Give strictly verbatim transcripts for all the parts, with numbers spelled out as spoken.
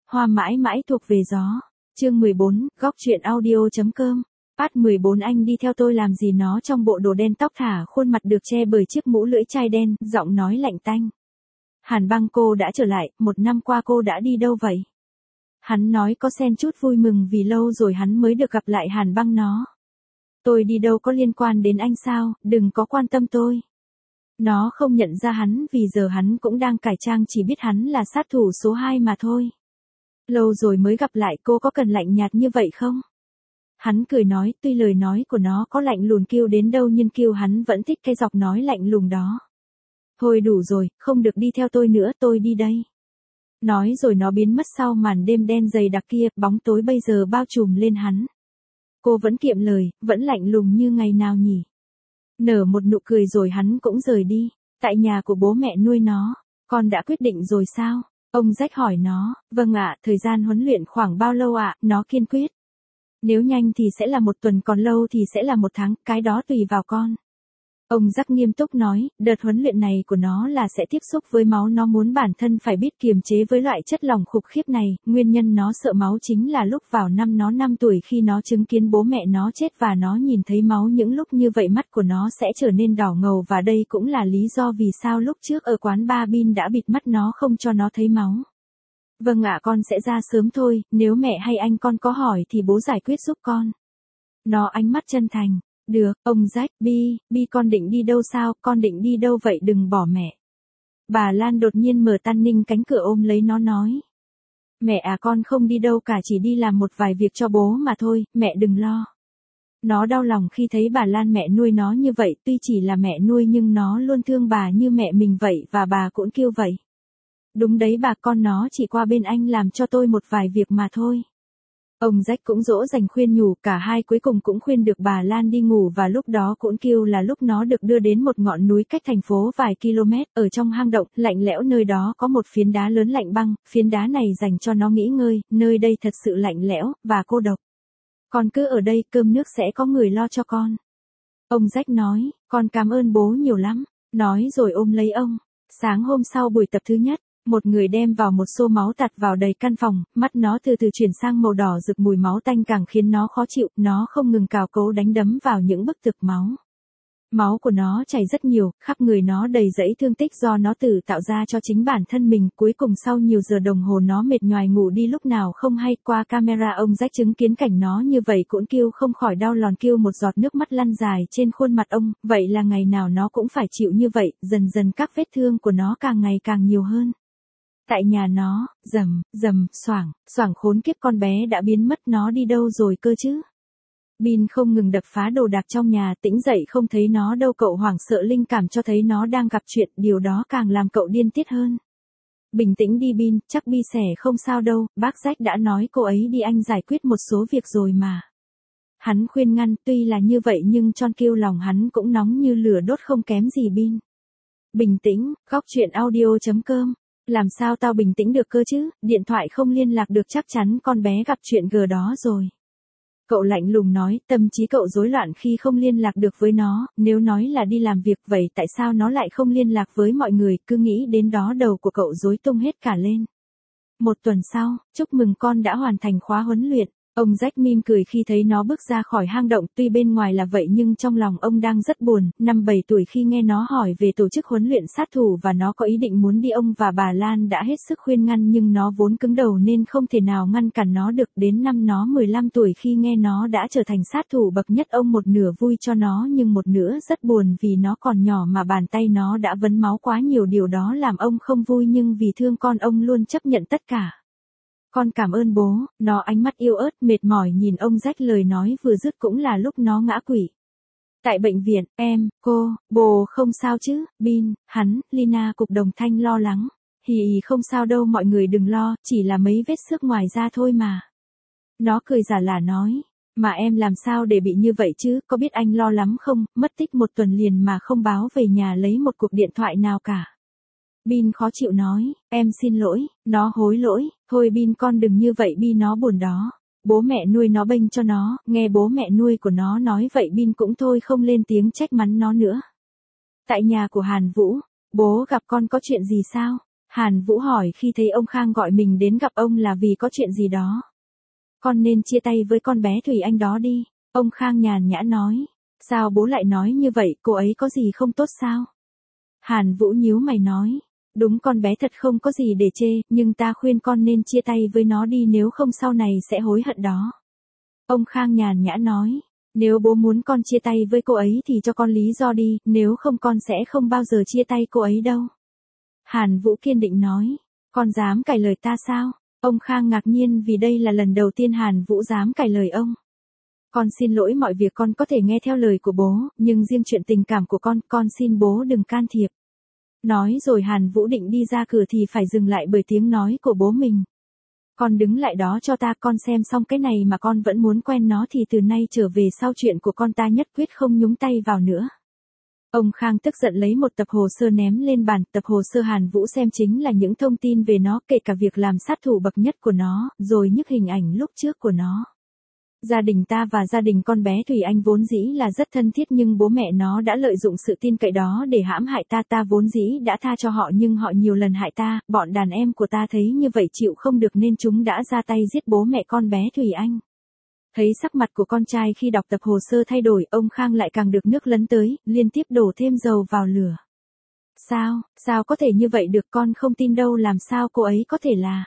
Hoa mãi mãi thuộc về gió. Chương mười bốn, góc truyện audio.com. Part mười bốn anh đi theo tôi làm gì nó trong bộ đồ đen tóc thả khuôn mặt được che bởi chiếc mũ lưỡi chai đen, giọng nói lạnh tanh. Hàn Băng cô đã trở lại, một năm qua cô đã đi đâu vậy? Hắn nói có xen chút vui mừng vì lâu rồi hắn mới được gặp lại Hàn Băng nó. Tôi đi đâu có liên quan đến anh sao, đừng có quan tâm tôi. Nó không nhận ra hắn vì giờ hắn cũng đang cải trang chỉ biết hắn là sát thủ số hai mà thôi. Lâu rồi mới gặp lại cô có cần lạnh nhạt như vậy không? Hắn cười nói tuy lời nói của nó có lạnh lùng kêu đến đâu nhưng kêu hắn vẫn thích cái giọng nói lạnh lùng đó. Thôi đủ rồi, không được đi theo tôi nữa tôi đi đây. Nói rồi nó biến mất sau màn đêm đen dày đặc kia, bóng tối bây giờ bao trùm lên hắn. Cô vẫn kiệm lời, vẫn lạnh lùng như ngày nào nhỉ? Nở một nụ cười rồi hắn cũng rời đi. Tại nhà của bố mẹ nuôi nó, con đã quyết định rồi sao? Ông Jack hỏi nó, vâng ạ, thời gian huấn luyện khoảng bao lâu ạ? Nó kiên quyết. Nếu nhanh thì sẽ là một tuần còn lâu thì sẽ là một tháng, cái đó tùy vào con. Ông Jack nghiêm túc nói, đợt huấn luyện này của nó là sẽ tiếp xúc với máu, nó muốn bản thân phải biết kiềm chế với loại chất lỏng khủng khiếp này, nguyên nhân nó sợ máu chính là lúc vào năm nó năm tuổi khi nó chứng kiến bố mẹ nó chết và nó nhìn thấy máu những lúc như vậy mắt của nó sẽ trở nên đỏ ngầu và đây cũng là lý do vì sao lúc trước ở quán bar Bin đã bịt mắt nó không cho nó thấy máu. Vâng ạ con sẽ ra sớm thôi, nếu mẹ hay anh con có hỏi thì bố giải quyết giúp con. Nó ánh mắt chân thành. Được, ông Jack, Bi, Bi con định đi đâu sao, con định đi đâu vậy đừng bỏ mẹ. Bà Lan đột nhiên mở tan ninh cánh cửa ôm lấy nó nói. Mẹ à con không đi đâu cả chỉ đi làm một vài việc cho bố mà thôi, mẹ đừng lo. Nó đau lòng khi thấy bà Lan mẹ nuôi nó như vậy, tuy chỉ là mẹ nuôi nhưng nó luôn thương bà như mẹ mình vậy và bà cũng kêu vậy. Đúng đấy bà con nó chỉ qua bên anh làm cho tôi một vài việc mà thôi. Ông Jack cũng dỗ dành khuyên nhủ, cả hai cuối cùng cũng khuyên được bà Lan đi ngủ và lúc đó cũng kêu là lúc nó được đưa đến một ngọn núi cách thành phố vài km, ở trong hang động, lạnh lẽo nơi đó có một phiến đá lớn lạnh băng, phiến đá này dành cho nó nghỉ ngơi, nơi đây thật sự lạnh lẽo, và cô độc. Con cứ ở đây, cơm nước sẽ có người lo cho con. Ông Jack nói, con cảm ơn bố nhiều lắm, nói rồi ôm lấy ông. Sáng hôm sau buổi tập thứ nhất, một người đem vào một xô máu tạt vào đầy căn phòng, mắt nó từ từ chuyển sang màu đỏ rực mùi máu tanh càng khiến nó khó chịu, nó không ngừng cào cấu đánh đấm vào những bức tường máu. Máu của nó chảy rất nhiều, khắp người nó đầy dẫy thương tích do nó tự tạo ra cho chính bản thân mình, cuối cùng sau nhiều giờ đồng hồ nó mệt nhoài ngủ đi lúc nào không hay, qua camera ông Jack chứng kiến cảnh nó như vậy cũng kêu không khỏi đau lòng kêu một giọt nước mắt lăn dài trên khuôn mặt ông, vậy là ngày nào nó cũng phải chịu như vậy, dần dần các vết thương của nó càng ngày càng nhiều hơn. Tại nhà nó, rầm, rầm, xoảng, xoảng khốn kiếp con bé đã biến mất nó đi đâu rồi cơ chứ? Bin không ngừng đập phá đồ đạc trong nhà tỉnh dậy không thấy nó đâu cậu hoảng sợ linh cảm cho thấy nó đang gặp chuyện, điều đó càng làm cậu điên tiết hơn. Bình tĩnh đi Bin, chắc Bi sẻ không sao đâu, bác Jack đã nói cô ấy đi anh giải quyết một số việc rồi mà. Hắn khuyên ngăn tuy là như vậy nhưng John kêu lòng hắn cũng nóng như lửa đốt không kém gì Bin. Bình tĩnh, góc truyện audio.com. Làm sao tao bình tĩnh được cơ chứ, điện thoại không liên lạc được chắc chắn con bé gặp chuyện gờ đó rồi. Cậu lạnh lùng nói, tâm trí cậu rối loạn khi không liên lạc được với nó, nếu nói là đi làm việc vậy tại sao nó lại không liên lạc với mọi người, cứ nghĩ đến đó đầu của cậu rối tung hết cả lên. Một tuần sau, chúc mừng con đã hoàn thành khóa huấn luyện. Ông Jack mỉm cười khi thấy nó bước ra khỏi hang động, tuy bên ngoài là vậy nhưng trong lòng ông đang rất buồn, năm bảy tuổi khi nghe nó hỏi về tổ chức huấn luyện sát thủ và nó có ý định muốn đi ông và bà Lan đã hết sức khuyên ngăn nhưng nó vốn cứng đầu nên không thể nào ngăn cản nó được, đến năm nó mười lăm tuổi khi nghe nó đã trở thành sát thủ bậc nhất ông một nửa vui cho nó nhưng một nửa rất buồn vì nó còn nhỏ mà bàn tay nó đã vấn máu quá nhiều điều đó làm ông không vui nhưng vì thương con ông luôn chấp nhận tất cả. Con cảm ơn bố, nó ánh mắt yêu ớt mệt mỏi nhìn ông Jack lời nói vừa dứt cũng là lúc nó ngã quỵ. Tại bệnh viện, em, cô, bố không sao chứ, Bin, hắn, Lina cục đồng thanh lo lắng. Hì hì không sao đâu mọi người đừng lo, chỉ là mấy vết xước ngoài da thôi mà. Nó cười giả lả nói, mà em làm sao để bị như vậy chứ, có biết anh lo lắm không, mất tích một tuần liền mà không báo về nhà lấy một cuộc điện thoại nào cả. Bin khó chịu nói, em xin lỗi, nó hối lỗi, thôi Bin con đừng như vậy Bi nó buồn đó. Bố mẹ nuôi nó bênh cho nó, nghe bố mẹ nuôi của nó nói vậy Bin cũng thôi không lên tiếng trách mắng nó nữa. Tại nhà của Hàn Vũ, bố gặp con có chuyện gì sao? Hàn Vũ hỏi khi thấy ông Khang gọi mình đến gặp ông là vì có chuyện gì đó. Con nên chia tay với con bé Thủy Anh đó đi. Ông Khang nhàn nhã nói. Sao bố lại nói như vậy, cô ấy có gì không tốt sao? Hàn Vũ nhíu mày nói. Đúng, con bé thật không có gì để chê, nhưng ta khuyên con nên chia tay với nó đi, nếu không sau này sẽ hối hận đó. Ông Khang nhàn nhã nói. Nếu bố muốn con chia tay với cô ấy thì cho con lý do đi, nếu không con sẽ không bao giờ chia tay cô ấy đâu. Hàn Vũ kiên định nói. Con dám cãi lời ta sao? Ông Khang ngạc nhiên vì đây là lần đầu tiên Hàn Vũ dám cãi lời ông. Con xin lỗi mọi việc, con có thể nghe theo lời của bố, nhưng riêng chuyện tình cảm của con, con xin bố đừng can thiệp. Nói rồi Hàn Vũ định đi ra cửa thì phải dừng lại bởi tiếng nói của bố mình. Con đứng lại đó cho ta, con xem xong cái này mà con vẫn muốn quen nó thì từ nay trở về sau chuyện của con ta nhất quyết không nhúng tay vào nữa. Ông Khang tức giận lấy một tập hồ sơ ném lên bàn, tập hồ sơ Hàn Vũ xem chính là những thông tin về nó, kể cả việc làm sát thủ bậc nhất của nó, rồi nhức hình ảnh lúc trước của nó. Gia đình ta và gia đình con bé Thủy Anh vốn dĩ là rất thân thiết, nhưng bố mẹ nó đã lợi dụng sự tin cậy đó để hãm hại ta. Ta vốn dĩ đã tha cho họ nhưng họ nhiều lần hại ta, bọn đàn em của ta thấy như vậy chịu không được nên chúng đã ra tay giết bố mẹ con bé Thủy Anh. Thấy sắc mặt của con trai khi đọc tập hồ sơ thay đổi, ông Khang lại càng được nước lấn tới, liên tiếp đổ thêm dầu vào lửa. Sao, sao có thể như vậy được, con không tin đâu, làm sao cô ấy có thể là...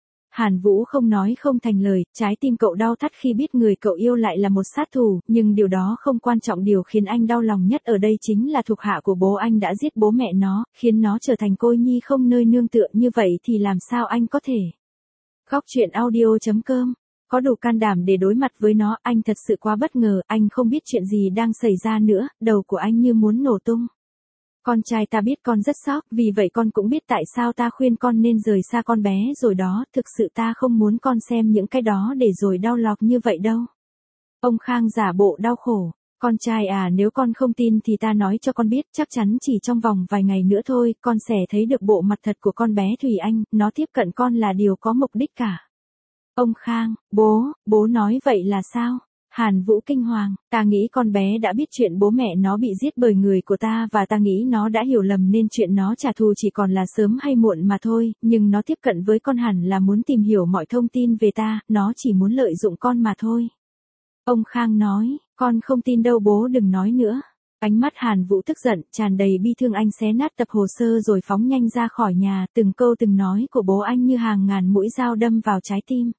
Hàn Vũ không nói không thành lời, trái tim cậu đau thắt khi biết người cậu yêu lại là một sát thủ, nhưng điều đó không quan trọng, điều khiến anh đau lòng nhất ở đây chính là thuộc hạ của bố anh đã giết bố mẹ nó, khiến nó trở thành cô nhi không nơi nương tựa, như vậy thì làm sao anh có thể... Góc truyện audio chấm com có đủ can đảm để đối mặt với nó, anh thật sự quá bất ngờ, anh không biết chuyện gì đang xảy ra nữa, đầu của anh như muốn nổ tung. Con trai ta biết con rất sốc, vì vậy con cũng biết tại sao ta khuyên con nên rời xa con bé rồi đó, thực sự ta không muốn con xem những cái đó để rồi đau lòng như vậy đâu. Ông Khang giả bộ đau khổ. Con trai à, nếu con không tin thì ta nói cho con biết, chắc chắn chỉ trong vòng vài ngày nữa thôi, con sẽ thấy được bộ mặt thật của con bé Thủy Anh, nó tiếp cận con là điều có mục đích cả. Ông Khang, bố, bố nói vậy là sao? Hàn Vũ kinh hoàng, ta nghĩ con bé đã biết chuyện bố mẹ nó bị giết bởi người của ta và ta nghĩ nó đã hiểu lầm nên chuyện nó trả thù chỉ còn là sớm hay muộn mà thôi, nhưng nó tiếp cận với con hẳn là muốn tìm hiểu mọi thông tin về ta, nó chỉ muốn lợi dụng con mà thôi. Ông Khang nói, con không tin đâu, bố đừng nói nữa. Ánh mắt Hàn Vũ tức giận, tràn đầy bi thương, anh xé nát tập hồ sơ rồi phóng nhanh ra khỏi nhà, từng câu từng nói của bố anh như hàng ngàn mũi dao đâm vào trái tim.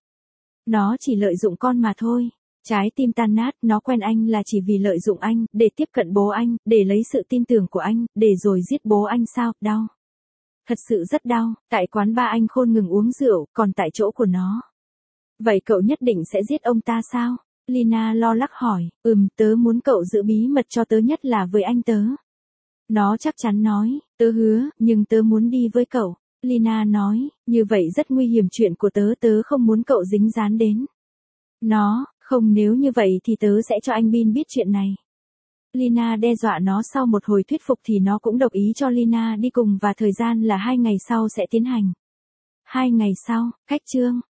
Nó chỉ lợi dụng con mà thôi. Trái tim tan nát, nó quen anh là chỉ vì lợi dụng anh, để tiếp cận bố anh, để lấy sự tin tưởng của anh, để rồi giết bố anh sao, đau. Thật sự rất đau, tại quán ba anh khôn ngừng uống rượu, còn tại chỗ của nó. Vậy cậu nhất định sẽ giết ông ta sao? Lina lo lắng hỏi, ừm, tớ muốn cậu giữ bí mật cho tớ, nhất là với anh tớ. Nó chắc chắn nói, tớ hứa, nhưng tớ muốn đi với cậu. Lina nói, như vậy rất nguy hiểm, chuyện của tớ tớ không muốn cậu dính dáng đến. Nó, không, nếu như vậy thì tớ sẽ cho anh Bin biết chuyện này. Lina đe dọa nó, sau một hồi thuyết phục thì nó cũng đồng ý cho Lina đi cùng và thời gian là hai ngày sau sẽ tiến hành. Hai ngày sau, cách chương.